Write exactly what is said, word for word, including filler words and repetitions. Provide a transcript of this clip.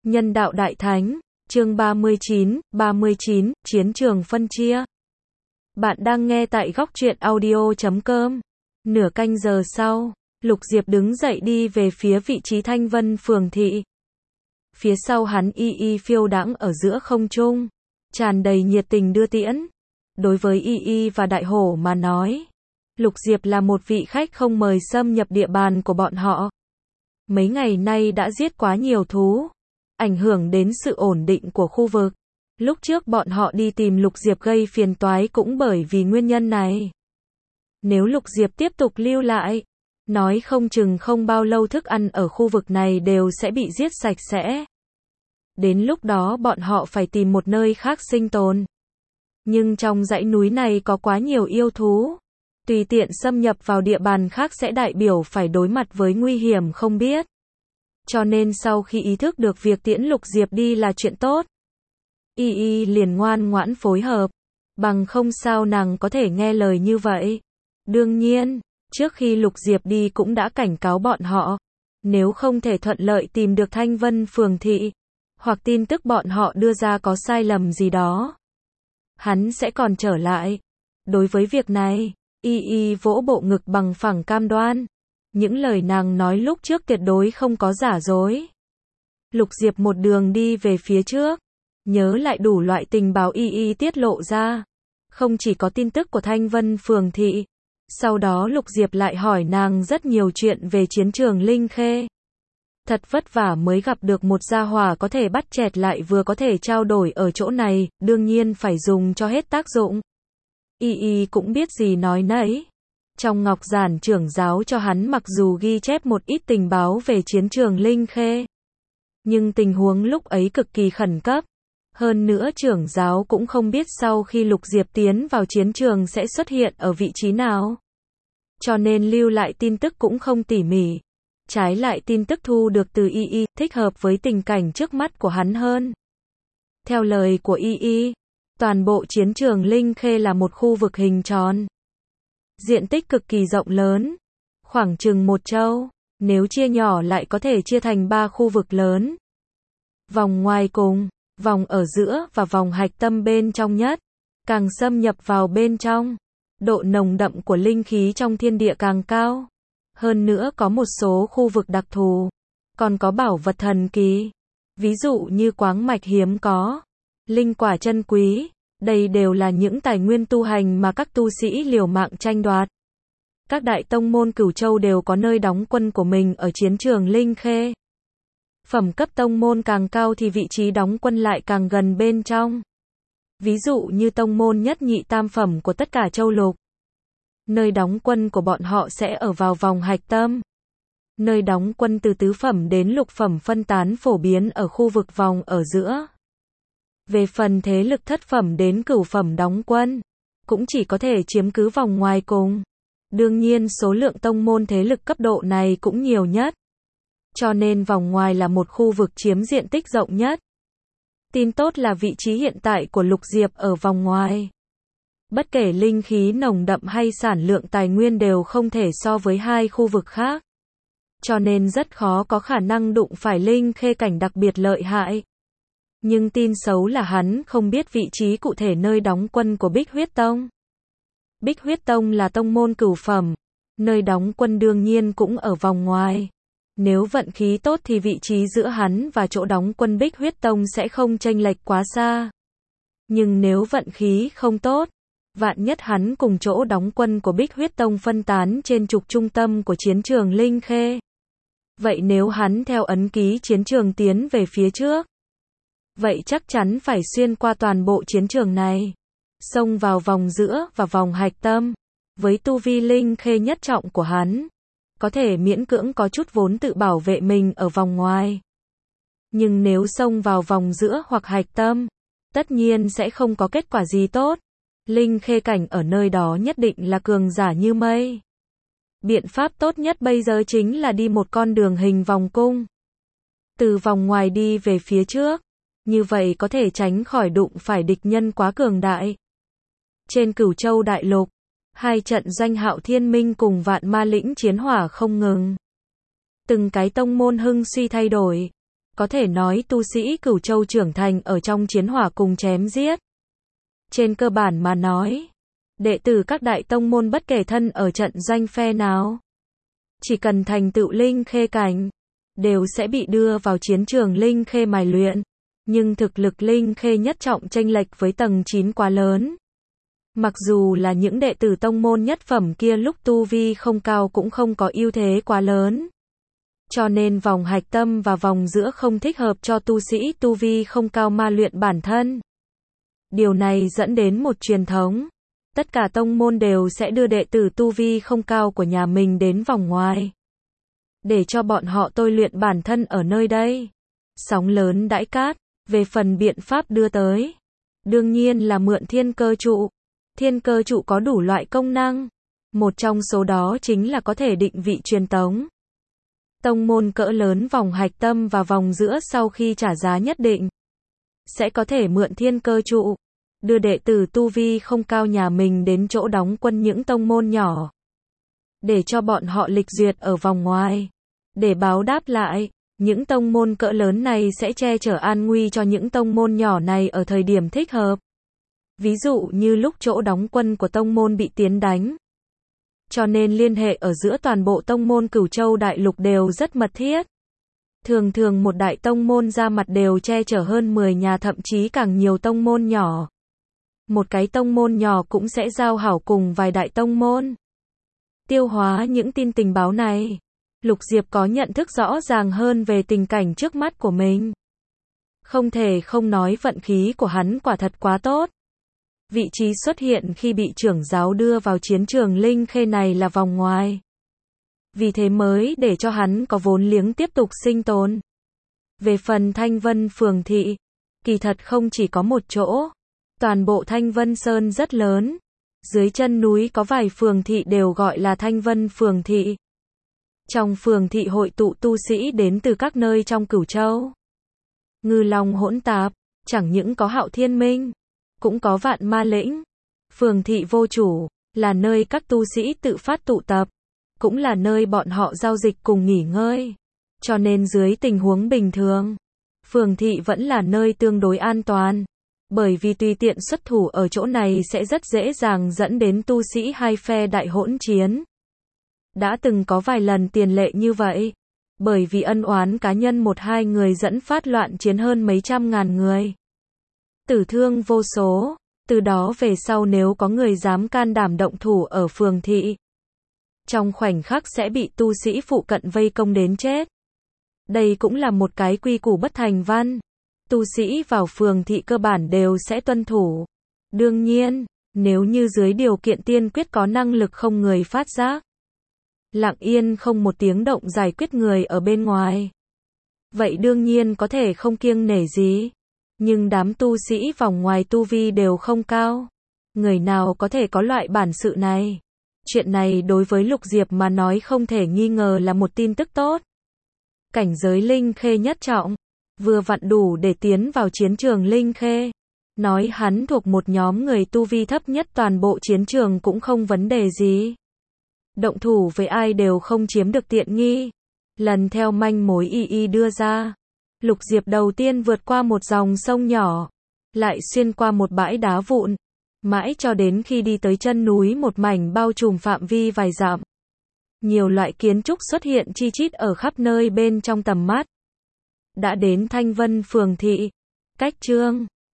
Nhân đạo đại thánh, chương ba mươi chín, ba mươi chín, chiến trường phân chia. Bạn đang nghe tại góc truyện audio chấm com. Nửa canh giờ sau, Lục Diệp đứng dậy đi về phía vị trí Thanh Vân Phường thị. Phía sau hắn Y Y phiêu đãng ở giữa không trung, tràn đầy nhiệt tình đưa tiễn. Đối với Y Y và Đại Hổ mà nói, Lục Diệp là một vị khách không mời xâm nhập địa bàn của bọn họ. Mấy ngày nay đã giết quá nhiều thú, ảnh hưởng đến sự ổn định của khu vực. Lúc trước bọn họ đi tìm Lục Diệp gây phiền toái cũng bởi vì nguyên nhân này. Nếu Lục Diệp tiếp tục lưu lại, nói không chừng không bao lâu thức ăn ở khu vực này đều sẽ bị giết sạch sẽ. Đến lúc đó bọn họ phải tìm một nơi khác sinh tồn. Nhưng trong dãy núi này có quá nhiều yêu thú. Tùy tiện xâm nhập vào địa bàn khác sẽ đại biểu phải đối mặt với nguy hiểm không biết. Cho nên sau khi ý thức được việc tiễn Lục Diệp đi là chuyện tốt, Y Y liền ngoan ngoãn phối hợp, bằng không sao nàng có thể nghe lời như vậy. Đương nhiên, trước khi Lục Diệp đi cũng đã cảnh cáo bọn họ, nếu không thể thuận lợi tìm được Thanh Vân Phường thị, hoặc tin tức bọn họ đưa ra có sai lầm gì đó, hắn sẽ còn trở lại. Đối với việc này, Y Y vỗ bộ ngực bằng phẳng cam đoan. Những lời nàng nói lúc trước tuyệt đối không có giả dối. Lục Diệp một đường đi về phía trước, nhớ lại đủ loại tình báo Y Y tiết lộ ra. Không chỉ có tin tức của Thanh Vân Phường thị. Sau đó Lục Diệp lại hỏi nàng rất nhiều chuyện về chiến trường Linh Khê. Thật vất vả mới gặp được một gia hỏa có thể bắt chẹt lại vừa có thể trao đổi ở chỗ này, đương nhiên phải dùng cho hết tác dụng. Y Y cũng biết gì nói nấy. Trong ngọc giản trưởng giáo cho hắn mặc dù ghi chép một ít tình báo về chiến trường Linh Khê, nhưng tình huống lúc ấy cực kỳ khẩn cấp. Hơn nữa trưởng giáo cũng không biết sau khi Lục Diệp tiến vào chiến trường sẽ xuất hiện ở vị trí nào. Cho nên lưu lại tin tức cũng không tỉ mỉ. Trái lại tin tức thu được từ Y Y thích hợp với tình cảnh trước mắt của hắn hơn. Theo lời của Y Y, toàn bộ chiến trường Linh Khê là một khu vực hình tròn. Diện tích cực kỳ rộng lớn, khoảng chừng một châu, nếu chia nhỏ lại có thể chia thành ba khu vực lớn. Vòng ngoài cùng, vòng ở giữa và vòng hạch tâm bên trong nhất. Càng xâm nhập vào bên trong, độ nồng đậm của linh khí trong thiên địa càng cao. Hơn nữa có một số khu vực đặc thù, còn có bảo vật thần kỳ. Ví dụ như quáng mạch hiếm có, linh quả chân quý. Đây đều là những tài nguyên tu hành mà các tu sĩ liều mạng tranh đoạt. Các đại tông môn Cửu Châu đều có nơi đóng quân của mình ở chiến trường Linh Khê. Phẩm cấp tông môn càng cao thì vị trí đóng quân lại càng gần bên trong. Ví dụ như tông môn nhất nhị tam phẩm của tất cả châu lục. Nơi đóng quân của bọn họ sẽ ở vào vòng hạch tâm. Nơi đóng quân từ tứ phẩm đến lục phẩm phân tán phổ biến ở khu vực vòng ở giữa. Về phần thế lực thất phẩm đến cửu phẩm đóng quân, cũng chỉ có thể chiếm cứ vòng ngoài cùng. Đương nhiên số lượng tông môn thế lực cấp độ này cũng nhiều nhất. Cho nên vòng ngoài là một khu vực chiếm diện tích rộng nhất. Tin tốt là vị trí hiện tại của Lục Diệp ở vòng ngoài. Bất kể linh khí nồng đậm hay sản lượng tài nguyên đều không thể so với hai khu vực khác. Cho nên rất khó có khả năng đụng phải linh khê cảnh đặc biệt lợi hại. Nhưng tin xấu là hắn không biết vị trí cụ thể nơi đóng quân của Bích Huyết Tông. Bích Huyết Tông là tông môn cửu phẩm, nơi đóng quân đương nhiên cũng ở vòng ngoài. Nếu vận khí tốt thì vị trí giữa hắn và chỗ đóng quân Bích Huyết Tông sẽ không chênh lệch quá xa. Nhưng nếu vận khí không tốt, vạn nhất hắn cùng chỗ đóng quân của Bích Huyết Tông phân tán trên trục trung tâm của chiến trường Linh Khê. Vậy nếu hắn theo ấn ký chiến trường tiến về phía trước, vậy chắc chắn phải xuyên qua toàn bộ chiến trường này, xông vào vòng giữa và vòng hạch tâm. Với tu vi Linh Khê nhất trọng của hắn, có thể miễn cưỡng có chút vốn tự bảo vệ mình ở vòng ngoài. Nhưng nếu xông vào vòng giữa hoặc hạch tâm, tất nhiên sẽ không có kết quả gì tốt. Linh Khê cảnh ở nơi đó nhất định là cường giả như mây. Biện pháp tốt nhất bây giờ chính là đi một con đường hình vòng cung. Từ vòng ngoài đi về phía trước. Như vậy có thể tránh khỏi đụng phải địch nhân quá cường đại. Trên Cửu Châu đại lục, hai trận doanh Hạo Thiên Minh cùng Vạn Ma Lĩnh chiến hỏa không ngừng. Từng cái tông môn hưng suy thay đổi, Có thể nói tu sĩ Cửu Châu trưởng thành ở trong chiến hỏa cùng chém giết. Trên cơ bản mà nói, đệ tử các đại tông môn bất kể thân ở trận doanh phe nào, chỉ cần thành tựu linh khê cảnh, đều sẽ bị đưa vào chiến trường linh khê mài luyện. Nhưng thực lực linh khê nhất trọng chênh lệch với tầng chín quá lớn. Mặc dù là những đệ tử tông môn nhất phẩm kia lúc tu vi không cao cũng không có ưu thế quá lớn. Cho nên vòng hạch tâm và vòng giữa không thích hợp cho tu sĩ tu vi không cao ma luyện bản thân. Điều này dẫn đến một truyền thống. Tất cả tông môn đều sẽ đưa đệ tử tu vi không cao của nhà mình đến vòng ngoài, để cho bọn họ tôi luyện bản thân ở nơi đây. Sóng lớn đãi cát, về phần biện pháp đưa tới, đương nhiên là mượn thiên cơ trụ. Thiên cơ trụ có đủ loại công năng. Một trong số đó chính là có thể định vị truyền tống. Tông môn cỡ lớn vòng hạch tâm và vòng giữa sau khi trả giá nhất định, sẽ có thể mượn thiên cơ trụ, đưa đệ tử tu vi không cao nhà mình đến chỗ đóng quân những tông môn nhỏ, để cho bọn họ lịch duyệt ở vòng ngoài. Để báo đáp lại, những tông môn cỡ lớn này sẽ che chở an nguy cho những tông môn nhỏ này ở thời điểm thích hợp. Ví dụ như lúc chỗ đóng quân của tông môn bị tiến đánh. Cho nên liên hệ ở giữa toàn bộ tông môn Cửu Châu đại lục đều rất mật thiết. Thường thường một đại tông môn ra mặt đều che chở hơn mười nhà thậm chí càng nhiều tông môn nhỏ. Một cái tông môn nhỏ cũng sẽ giao hảo cùng vài đại tông môn. Tiêu hóa những tin tình báo này, Lục Diệp có nhận thức rõ ràng hơn về tình cảnh trước mắt của mình. Không thể không nói vận khí của hắn quả thật quá tốt. Vị trí xuất hiện khi bị trưởng giáo đưa vào chiến trường linh khê này là vòng ngoài. Vì thế mới để cho hắn có vốn liếng tiếp tục sinh tồn. Về phần Thanh Vân Phường Thị, kỳ thật không chỉ có một chỗ. Toàn bộ Thanh Vân Sơn rất lớn. Dưới chân núi có vài phường thị đều gọi là Thanh Vân Phường Thị. Trong phường thị hội tụ tu sĩ đến từ các nơi trong Cửu Châu. Ngư long hỗn tạp, chẳng những có Hạo Thiên Minh, cũng có Vạn Ma Lĩnh. Phường thị vô chủ, là nơi các tu sĩ tự phát tụ tập, cũng là nơi bọn họ giao dịch cùng nghỉ ngơi. Cho nên dưới tình huống bình thường, phường thị vẫn là nơi tương đối an toàn. Bởi vì tùy tiện xuất thủ ở chỗ này sẽ rất dễ dàng dẫn đến tu sĩ hai phe đại hỗn chiến. Đã từng có vài lần tiền lệ như vậy. Bởi vì ân oán cá nhân một hai người dẫn phát loạn chiến hơn mấy trăm ngàn người. Tử thương vô số. Từ đó về sau nếu có người dám can đảm động thủ ở phường thị, trong khoảnh khắc sẽ bị tu sĩ phụ cận vây công đến chết. Đây cũng là một cái quy củ bất thành văn. Tu sĩ vào phường thị cơ bản đều sẽ tuân thủ. Đương nhiên, nếu như dưới điều kiện tiên quyết có năng lực không người phát giác, lặng yên không một tiếng động giải quyết người ở bên ngoài, vậy đương nhiên có thể không kiêng nể gì. Nhưng đám tu sĩ vòng ngoài tu vi đều không cao. Người nào có thể có loại bản sự này? Chuyện này đối với Lục Diệp mà nói không thể nghi ngờ là một tin tức tốt. Cảnh giới linh khê nhất trọng, vừa vặn đủ để tiến vào chiến trường linh khê. Nói hắn thuộc một nhóm người tu vi thấp nhất toàn bộ chiến trường cũng không vấn đề gì. Động thủ với ai đều không chiếm được tiện nghi. Lần theo manh mối y y đưa ra, Lục Diệp đầu tiên vượt qua một dòng sông nhỏ, lại xuyên qua một bãi đá vụn, mãi cho đến khi đi tới chân núi một mảnh bao trùm phạm vi vài dặm. Nhiều loại kiến trúc xuất hiện chi chít ở khắp nơi bên trong tầm mắt. Đã đến Thanh Vân Phường Thị. Cách chương